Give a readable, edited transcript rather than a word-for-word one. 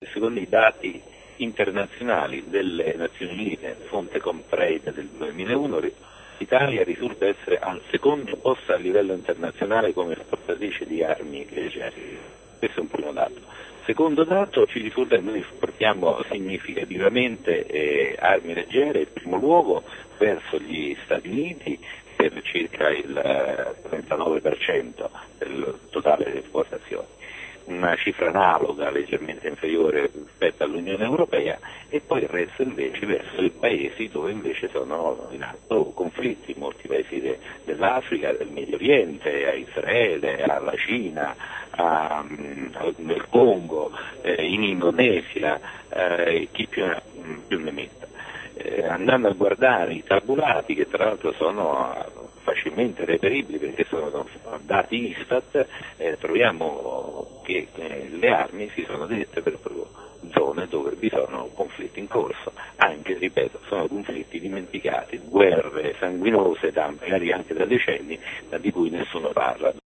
Secondo i dati internazionali delle Nazioni Unite, fonte Comtrade del 2001, l'Italia risulta essere al secondo posto a livello internazionale come esportatrice di armi leggere. Questo è un primo dato. Secondo dato, ci risulta che noi esportiamo significativamente armi leggere, in primo luogo verso gli Stati Uniti per circa il 39% del totale delle esportazioni, una cifra analoga, leggermente inferiore rispetto all'Unione Europea, e poi il resto invece verso i paesi dove invece sono in atto conflitti, molti paesi dell'Africa, del Medio Oriente, a Israele, alla Cina, nel Congo, in Indonesia, chi più ne metta. Andando a guardare i tabulati, che tra l'altro sono facilmente reperibili perché sono dati Istat, troviamo che le armi si sono dirette per zone dove vi sono conflitti in corso, anche, ripeto, sono conflitti dimenticati, guerre sanguinose magari anche da decenni, ma di cui nessuno parla.